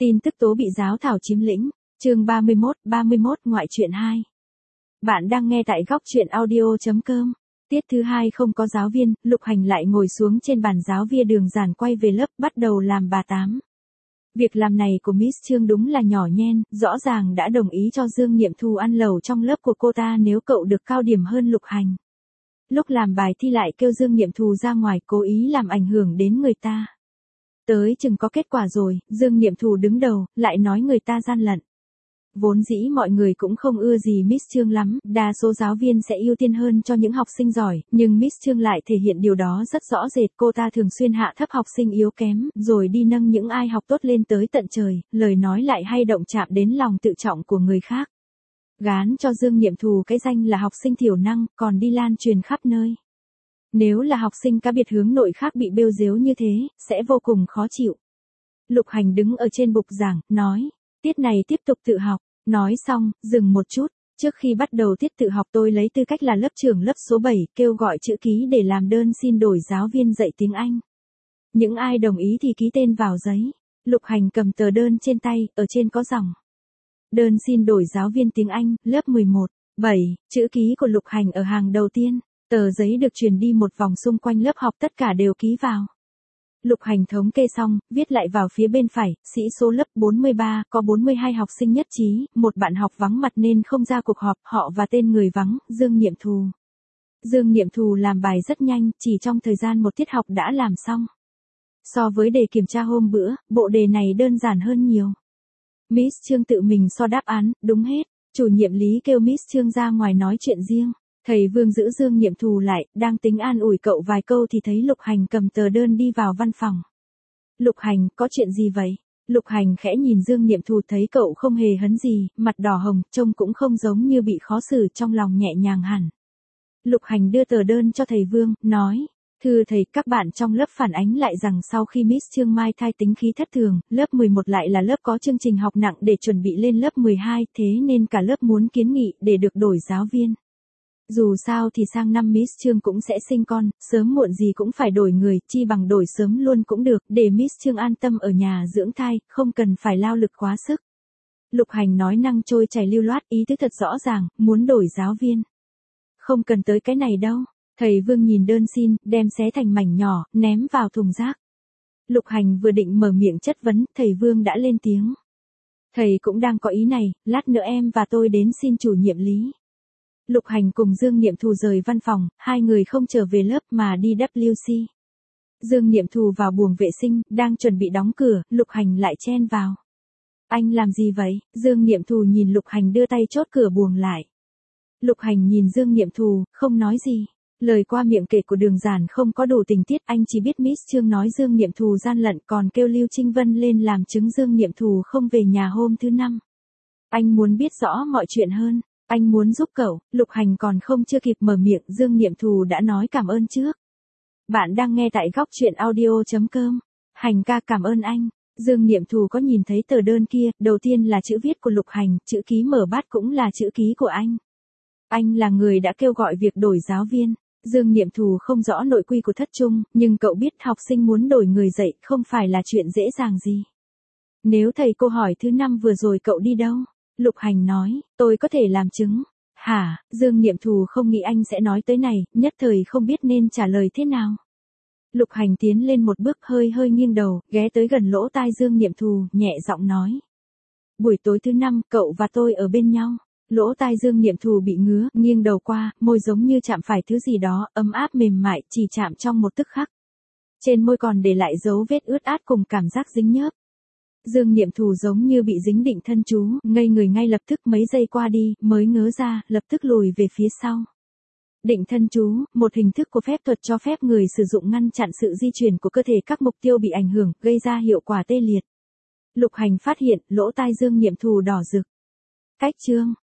Tin tức tố bị giáo thảo chiếm lĩnh, chương 31 ngoại truyện 2. Bạn đang nghe tại góc truyện audio.com. Tiết thứ 2 không có giáo viên, Lục Hành lại ngồi xuống trên bàn giáo viên đường giản quay về lớp bắt đầu làm bà tám. Việc làm này của Miss Trương đúng là nhỏ nhen, rõ ràng đã đồng ý cho Dương Niệm Thù ăn lẩu trong lớp của cô ta nếu cậu được cao điểm hơn Lục Hành. Lúc làm bài thi lại kêu Dương Niệm Thù ra ngoài cố ý làm ảnh hưởng đến người ta. Tới chừng có kết quả rồi, Dương Niệm Thù đứng đầu, lại nói người ta gian lận. Vốn dĩ mọi người cũng không ưa gì Miss Trương lắm, đa số giáo viên sẽ ưu tiên hơn cho những học sinh giỏi, nhưng Miss Trương lại thể hiện điều đó rất rõ rệt. Cô ta thường xuyên hạ thấp học sinh yếu kém, rồi đi nâng những ai học tốt lên tới tận trời, lời nói lại hay động chạm đến lòng tự trọng của người khác. Gán cho Dương Niệm Thù cái danh là học sinh thiểu năng, còn đi lan truyền khắp nơi. Nếu là học sinh cá biệt hướng nội khác bị bêu dếu như thế, sẽ vô cùng khó chịu. Lục Hành đứng ở trên bục giảng, nói, tiết này tiếp tục tự học, nói xong, dừng một chút, trước khi bắt đầu tiết tự học tôi lấy tư cách là lớp trưởng lớp số 7, kêu gọi chữ ký để làm đơn xin đổi giáo viên dạy tiếng Anh. Những ai đồng ý thì ký tên vào giấy. Lục Hành cầm tờ đơn trên tay, ở trên có dòng. Đơn xin đổi giáo viên tiếng Anh, lớp 11, 7, chữ ký của Lục Hành ở hàng đầu tiên. Tờ giấy được truyền đi một vòng xung quanh lớp học tất cả đều ký vào. Lục Hành thống kê xong, viết lại vào phía bên phải, sĩ số lớp 43, có 42 học sinh nhất trí, một bạn học vắng mặt nên không ra cuộc họp, họ và tên người vắng, Dương Niệm Thù. Dương Niệm Thù làm bài rất nhanh, chỉ trong thời gian một tiết học đã làm xong. So với đề kiểm tra hôm bữa, bộ đề này đơn giản hơn nhiều. Miss Trương tự mình so đáp án, đúng hết, chủ nhiệm Lý kêu Miss Trương ra ngoài nói chuyện riêng. Thầy Vương giữ Dương Niệm Thù lại, đang tính an ủi cậu vài câu thì thấy Lục Hành cầm tờ đơn đi vào văn phòng. Lục Hành, có chuyện gì vậy? Lục Hành khẽ nhìn Dương Niệm Thù thấy cậu không hề hấn gì, mặt đỏ hồng, trông cũng không giống như bị khó xử, trong lòng nhẹ nhàng hẳn. Lục Hành đưa tờ đơn cho thầy Vương, nói, thưa thầy, các bạn trong lớp phản ánh lại rằng sau khi Miss Trương Mai thai tính khí thất thường, lớp 11 lại là lớp có chương trình học nặng để chuẩn bị lên lớp 12, thế nên cả lớp muốn kiến nghị để được đổi giáo viên. Dù sao thì sang năm Miss Trương cũng sẽ sinh con, sớm muộn gì cũng phải đổi người, chi bằng đổi sớm luôn cũng được, để Miss Trương an tâm ở nhà dưỡng thai, không cần phải lao lực quá sức. Lục Hành nói năng trôi chảy lưu loát, ý tứ thật rõ ràng, muốn đổi giáo viên. Không cần tới cái này đâu. Thầy Vương nhìn đơn xin, đem xé thành mảnh nhỏ, ném vào thùng rác. Lục Hành vừa định mở miệng chất vấn, thầy Vương đã lên tiếng. Thầy cũng đang có ý này, lát nữa em và tôi đến xin chủ nhiệm Lý. Lục Hành cùng Dương Niệm Thù rời văn phòng, hai người không trở về lớp mà đi WC. Dương Niệm Thù vào buồng vệ sinh, đang chuẩn bị đóng cửa, Lục Hành lại chen vào. Anh làm gì vậy? Dương Niệm Thù nhìn Lục Hành đưa tay chốt cửa buồng lại. Lục Hành nhìn Dương Niệm Thù, không nói gì. Lời qua miệng kể của đường giản không có đủ tình tiết, anh chỉ biết Miss Trương nói Dương Niệm Thù gian lận, còn kêu Lưu Trinh Vân lên làm chứng Dương Niệm Thù không về nhà hôm thứ 5. Anh muốn biết rõ mọi chuyện hơn. Anh muốn giúp cậu. Lục Hành còn không chưa kịp mở miệng, Dương Niệm Thù đã nói cảm ơn trước. Bạn đang nghe tại góc truyện audio.com. Hành ca cảm ơn anh. Dương Niệm Thù có nhìn thấy tờ đơn kia, đầu tiên là chữ viết của Lục Hành, chữ ký mở bát cũng là chữ ký của anh. Anh là người đã kêu gọi việc đổi giáo viên. Dương Niệm Thù không rõ nội quy của thất trung, nhưng cậu biết học sinh muốn đổi người dạy không phải là chuyện dễ dàng gì. Nếu thầy cô hỏi thứ 5 vừa rồi cậu đi đâu? Lục Hành nói, tôi có thể làm chứng. Hả? Dương Niệm Thù không nghĩ anh sẽ nói tới này, nhất thời không biết nên trả lời thế nào. Lục Hành tiến lên một bước hơi nghiêng đầu, ghé tới gần lỗ tai Dương Niệm Thù, nhẹ giọng nói. Buổi tối thứ 5, cậu và tôi ở bên nhau. Lỗ tai Dương Niệm Thù bị ngứa, nghiêng đầu qua, môi giống như chạm phải thứ gì đó, ấm áp mềm mại, chỉ chạm trong một tức khắc. Trên môi còn để lại dấu vết ướt át cùng cảm giác dính nhớp. Dương Niệm Thù giống như bị dính định thân chú, ngây người ngay lập tức, mấy giây qua đi, mới ngớ ra, lập tức lùi về phía sau. Định thân chú, một hình thức của phép thuật cho phép người sử dụng ngăn chặn sự di chuyển của cơ thể các mục tiêu bị ảnh hưởng, gây ra hiệu quả tê liệt. Lục Hành phát hiện, lỗ tai Dương Niệm Thù đỏ rực. Cách chương.